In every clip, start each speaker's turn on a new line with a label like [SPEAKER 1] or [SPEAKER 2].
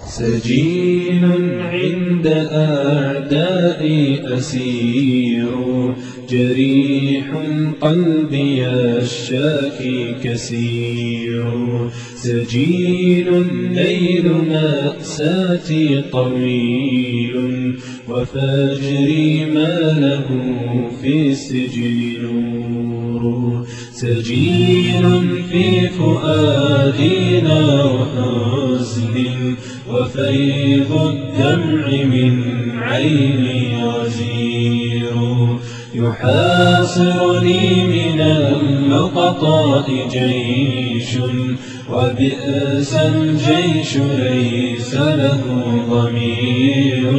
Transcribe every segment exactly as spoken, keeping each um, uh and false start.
[SPEAKER 1] سجين عند أعدائي أسير، جريح قلبي الشاكي كسير. سجين ليل مأساتي طويل، وفجري ما له في السجن نور. سجين في فؤادنا وحزن، وفيض الدمع من عيني غزير. يحاصرني من اللقطاء جيش، وبئس الجيش ليس له ضمير.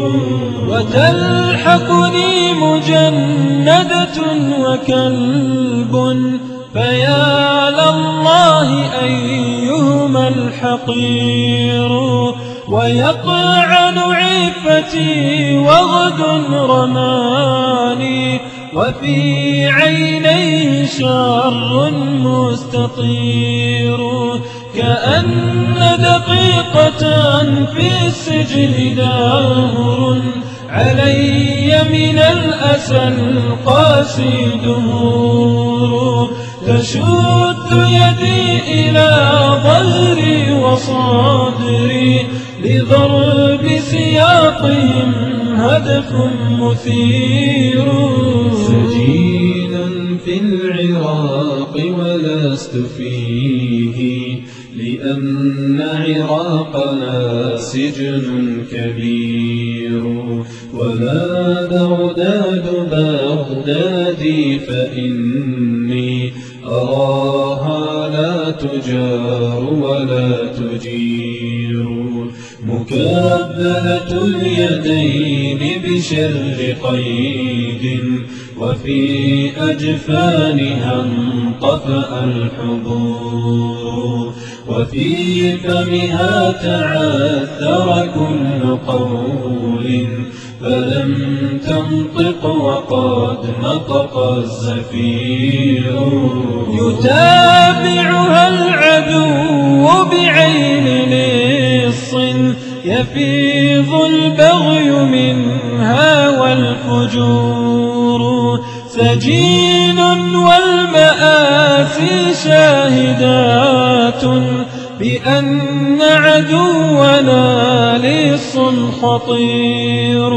[SPEAKER 1] وتلحقني مجندة وكلب، فيا لله أيهما الحقير. ويقعن عفتي وغد رماني، وفي عينيه شر مستطير. كأن دقيقة في السجن دهر، علي من الأسى القاسي دهور. تشد يدي إلى ظهري وصدري، لضرب سياطهم هدف مثير. سجين في العراق ولست فيه، لأن عراقنا سجن كبير. وما بغداد بغدادي، فإني أراها لا تجار ولا تجير. مكبلة اليدين بشر قيد، وفي أجفانها انطفأ الحبور. وفي فمها تعثر كل قول، فلم تنطق وقد نطق الزفير. يتابعها العدو بعين لص، يفيض البغي منها والفجور. سجين والمآسي شاهدات، بأن عدونا لص خطير.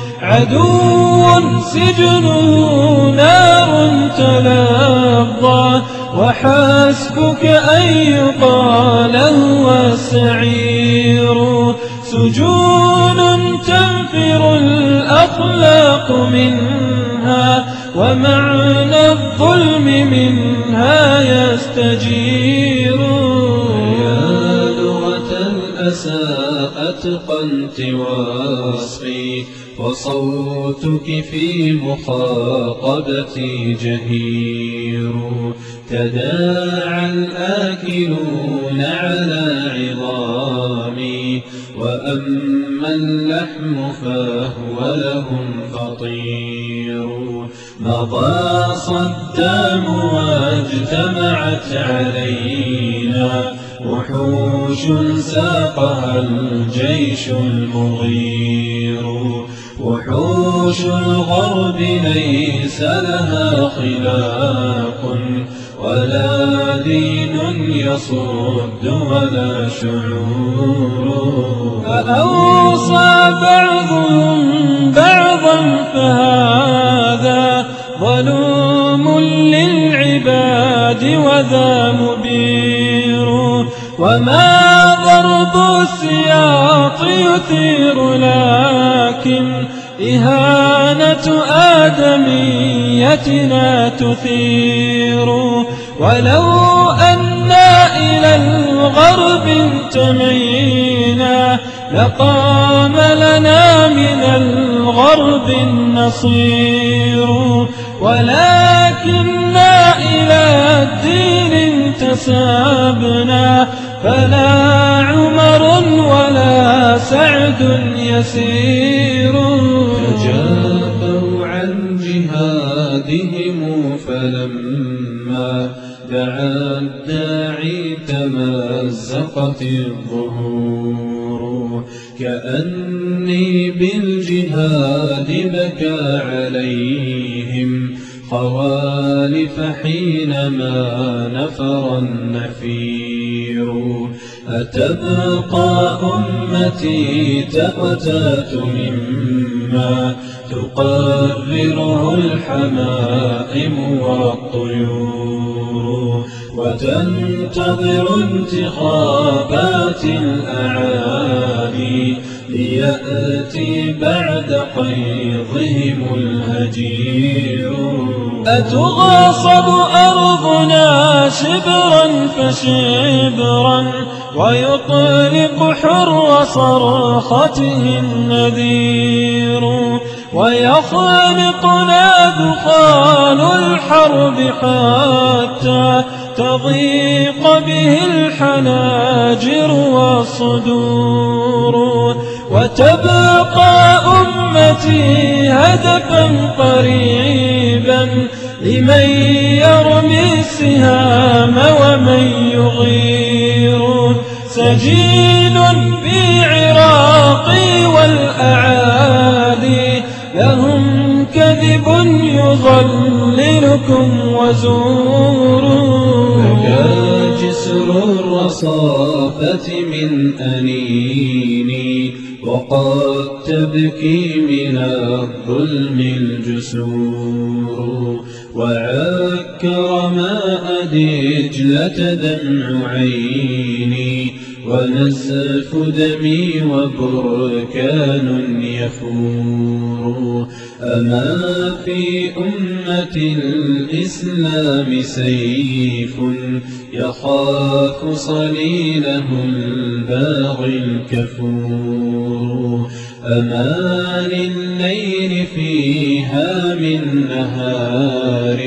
[SPEAKER 1] عدو سجنه نار تلظى، وحسبك أن يقال هو السعير. سجون تنفر الأخلاق منها، ومعنى الظلم منها يستجير. يا لغة الأسى أتقنت وصفي، وصوتك في مخاطبتي جهير. تداعى الآكلون على عظامي، وأما اللحم فهو لهم فطير. مضى صدام واجتمعت علينا، وحوش ساقها الجيش المغير. وحوش الغرب ليس لها خلاق، ولا دين يصد ولا شعور. فأوصى بعضهم بعضا فهذا ظلوم للعباد وذا مبير. وما ضرب السياط يثير، لكن إهانة آدميتنا تثير. ولو أنا إلى الغرب انتمينا، لقام لنا من الغرب النصير. ولكننا إلى الدين انتسبنا، فلا عمر ولا سعد يسير. تجافوا عن جهادهم، فلما دعا الداعي تمزقت الظهور. كأني بالجهاد بكى عليهم خوالف حينما نفر النفير. أتبقى أمتي تقتات مما تقرره الحمائم والطيور، وتنتظر انتخابات الأعادي ليأتي بعد قيضهم الهجير. أتغاصب أرضنا شبرا فشبرا ويطلق حر صرخته النذير، ويخنقنا دخان الحرب حتى تضيق به الحناجر والصدور، وتبقى أمتي هدفا قريبا لمن يرمي السهام ومن يغير. سجين بعراقي والأعادي لهم كذب يضللكم وزوروا. بكى جسر الرصافة من أنيني وقد تبكي من الظلم الجسور، وعكر ماء دجلة دمع عيني ونزف دمي وبركان يفور. أما في أمة الإسلام سيف يخاف صليله الباغي الكفور. أما لليل فيها من نهار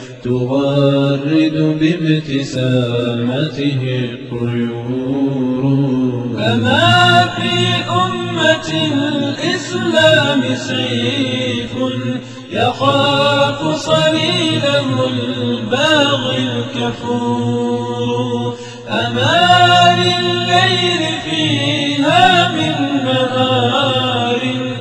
[SPEAKER 1] تغرد بابتسامته الطيور.
[SPEAKER 2] أما في أمة الإسلام سيف يخاف صليله الباغي الكفور. أما لليل فيها من نهار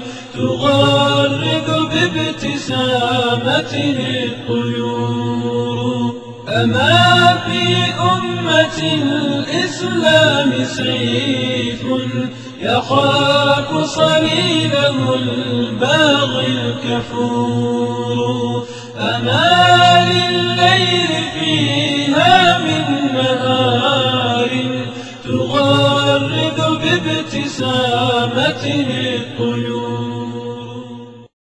[SPEAKER 2] تغرد بابتسامته الطيور. أما في أمة الإسلام سيف يخاف صليله الباغي الكفور. أما لليل فيها من نهار تغرد بابتسامته الطيور.